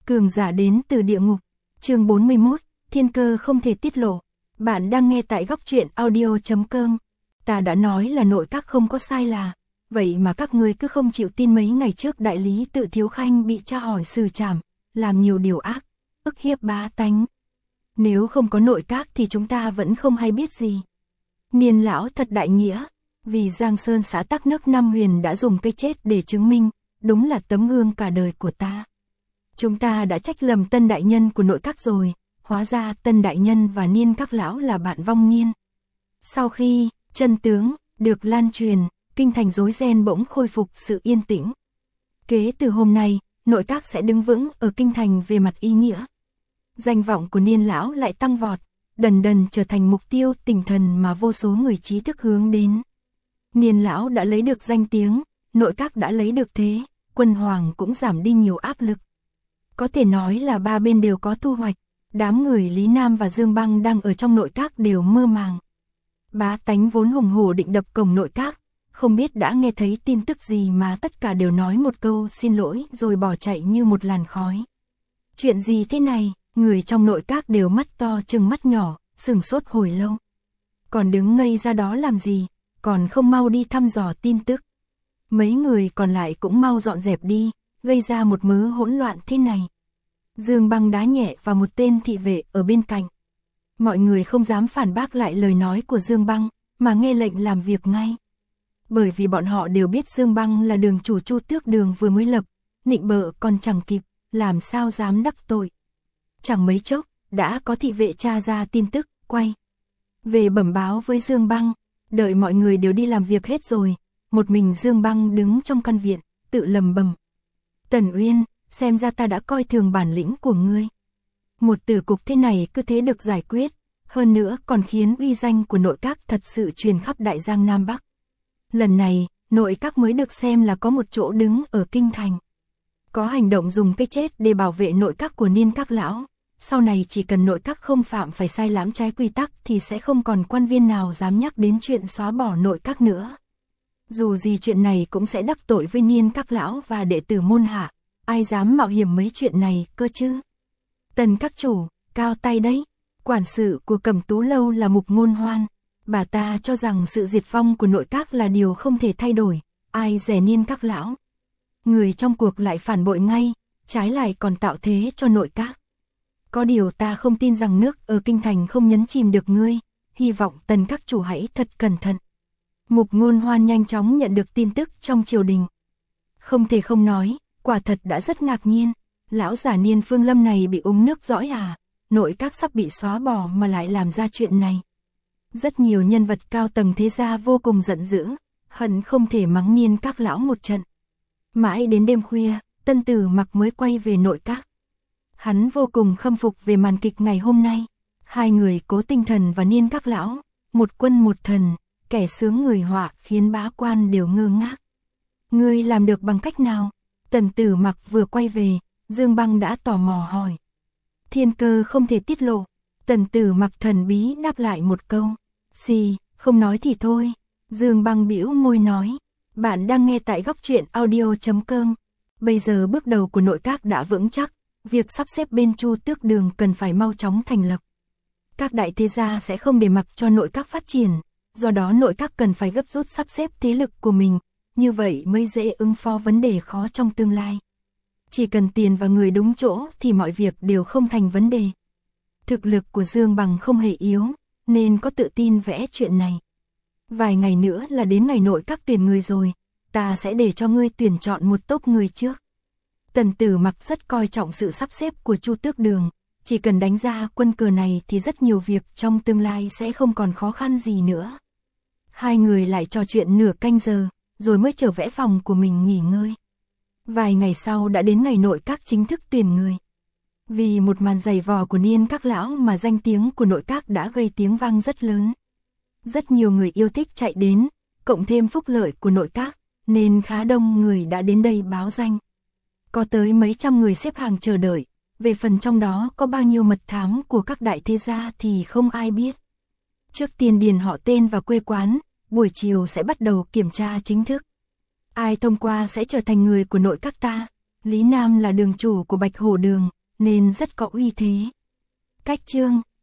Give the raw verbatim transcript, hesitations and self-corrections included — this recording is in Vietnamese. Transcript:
Cường giả đến từ địa ngục. Chương bốn mươi mốt, thiên cơ không thể tiết lộ. Bạn đang nghe tại góc truyện audio chấm com. Ta đã nói là nội các không có sai là, vậy mà các ngươi cứ không chịu tin. Mấy ngày trước đại lý Tự Thiếu Khanh bị tra hỏi xử trảm, làm nhiều điều ác, ức hiếp bá tánh. Nếu không có nội các thì chúng ta vẫn không hay biết gì. Niên lão thật đại nghĩa, vì Giang Sơn xã Tắc Nước Nam Huyền đã dùng cái chết để chứng minh, đúng là tấm gương cả đời của ta. Chúng ta đã trách lầm Tân đại nhân của nội các rồi, hóa ra Tân đại nhân và Niên các lão là bạn vong niên. Sau khi chân tướng được lan truyền, kinh thành rối ren bỗng khôi phục sự yên tĩnh. Kế từ hôm nay, nội các sẽ đứng vững ở kinh thành về mặt ý nghĩa. Danh vọng của Niên lão lại tăng vọt, dần dần trở thành mục tiêu tinh thần mà vô số người trí thức hướng đến. Niên lão đã lấy được danh tiếng, nội các đã lấy được thế, quân hoàng cũng giảm đi nhiều áp lực. Có thể nói là ba bên đều có thu hoạch, đám người Lý Nam và Dương Băng đang ở trong nội các đều mơ màng. Bá tánh vốn hùng hổ định đập cổng nội các, không biết đã nghe thấy tin tức gì mà tất cả đều nói một câu xin lỗi rồi bỏ chạy như một làn khói. Chuyện gì thế này? Người trong nội các đều mắt to trừng mắt nhỏ, sửng sốt hồi lâu. Còn đứng ngây ra đó làm gì, còn không mau đi thăm dò tin tức. Mấy người còn lại cũng mau dọn dẹp đi, gây ra một mớ hỗn loạn thế này. Dương Băng đá nhẹ vào một tên thị vệ ở bên cạnh. Mọi người không dám phản bác lại lời nói của Dương Băng, mà nghe lệnh làm việc ngay. Bởi vì bọn họ đều biết Dương Băng là đường chủ Chu Tước Đường vừa mới lập, nịnh bợ còn chẳng kịp, làm sao dám đắc tội. Chẳng mấy chốc, đã có thị vệ tra ra tin tức, quay về bẩm báo với Dương Băng. Đợi mọi người đều đi làm việc hết rồi, một mình Dương Băng đứng trong căn viện, tự lầm bầm. Tần Uyên, xem ra ta đã coi thường bản lĩnh của ngươi. Một tử cục thế này cứ thế được giải quyết, hơn nữa còn khiến uy danh của nội các thật sự truyền khắp Đại Giang Nam Bắc. Lần này, nội các mới được xem là có một chỗ đứng ở kinh thành. Có hành động dùng cái chết để bảo vệ nội các của Niên các lão. Sau này chỉ cần nội các không phạm phải sai lãm trái quy tắc thì sẽ không còn quan viên nào dám nhắc đến chuyện xóa bỏ nội các nữa. Dù gì chuyện này cũng sẽ đắc tội với Niên các lão và đệ tử môn hạ, ai dám mạo hiểm mấy chuyện này cơ chứ. Tần các chủ, cao tay đấy. Quản sự của Cẩm Tú Lâu là Mục Ngôn Hoan. Bà ta cho rằng sự diệt vong của nội các là điều không thể thay đổi, ai dè Niên các lão. Người trong cuộc lại phản bội ngay, trái lại còn tạo thế cho nội các. Có điều ta không tin rằng nước ở kinh thành không nhấn chìm được ngươi, hy vọng Tần các chủ hãy thật cẩn thận. Mục Ngôn Hoan nhanh chóng nhận được tin tức trong triều đình. Không thể không nói, quả thật đã rất ngạc nhiên, lão giả Niên Phương Lâm này bị uống nước dõi à, nội các sắp bị xóa bỏ mà lại làm ra chuyện này. Rất nhiều nhân vật cao tầng thế gia vô cùng giận dữ, hận không thể mắng Niên các lão một trận. Mãi đến đêm khuya, Tân Tử Mặc mới quay về nội các. Hắn vô cùng khâm phục về màn kịch ngày hôm nay. Hai người Cố Tinh Thần và Niên các lão, một quân một thần, kẻ sướng người họa khiến bá quan đều ngơ ngác. Ngươi làm được bằng cách nào? Tần Tử Mặc vừa quay về, Dương Băng đã tò mò hỏi. Thiên cơ không thể tiết lộ. Tần Tử Mặc thần bí đáp lại một câu. Xì, không nói thì thôi. Dương Băng bĩu môi nói. Bạn đang nghe tại góc truyện audio chấm com. Bây giờ bước đầu của nội các đã vững chắc, việc sắp xếp bên Chu Tước Đường cần phải mau chóng thành lập. Các đại thế gia sẽ không để mặc cho nội các phát triển, do đó nội các cần phải gấp rút sắp xếp thế lực của mình, như vậy mới dễ ứng phó vấn đề khó trong tương lai. Chỉ cần tiền và người đúng chỗ thì mọi việc đều không thành vấn đề. Thực lực của Dương Bằng không hề yếu, nên có tự tin vẽ chuyện này. Vài ngày nữa là đến ngày nội các tuyển người rồi, ta sẽ để cho ngươi tuyển chọn một tốp người trước. Tần Tử Mặc rất coi trọng sự sắp xếp của Chu Tước Đường, chỉ cần đánh ra quân cờ này thì rất nhiều việc trong tương lai sẽ không còn khó khăn gì nữa. Hai người lại trò chuyện nửa canh giờ, rồi mới trở về phòng của mình nghỉ ngơi. Vài ngày sau đã đến ngày nội các chính thức tuyển người. Vì một màn giày vò của Niên các lão mà danh tiếng của nội các đã gây tiếng vang rất lớn. Rất nhiều người yêu thích chạy đến, cộng thêm phúc lợi của nội các, nên khá đông người đã đến đây báo danh. Có tới mấy trăm người xếp hàng chờ đợi, về phần trong đó có bao nhiêu mật thám của các đại thế gia thì không ai biết. Trước tiên điền họ tên và quê quán, buổi chiều sẽ bắt đầu kiểm tra chính thức. Ai thông qua sẽ trở thành người của nội các ta, Lý Nam là đường chủ của Bạch Hổ Đường, nên rất có uy thế. Cách chương,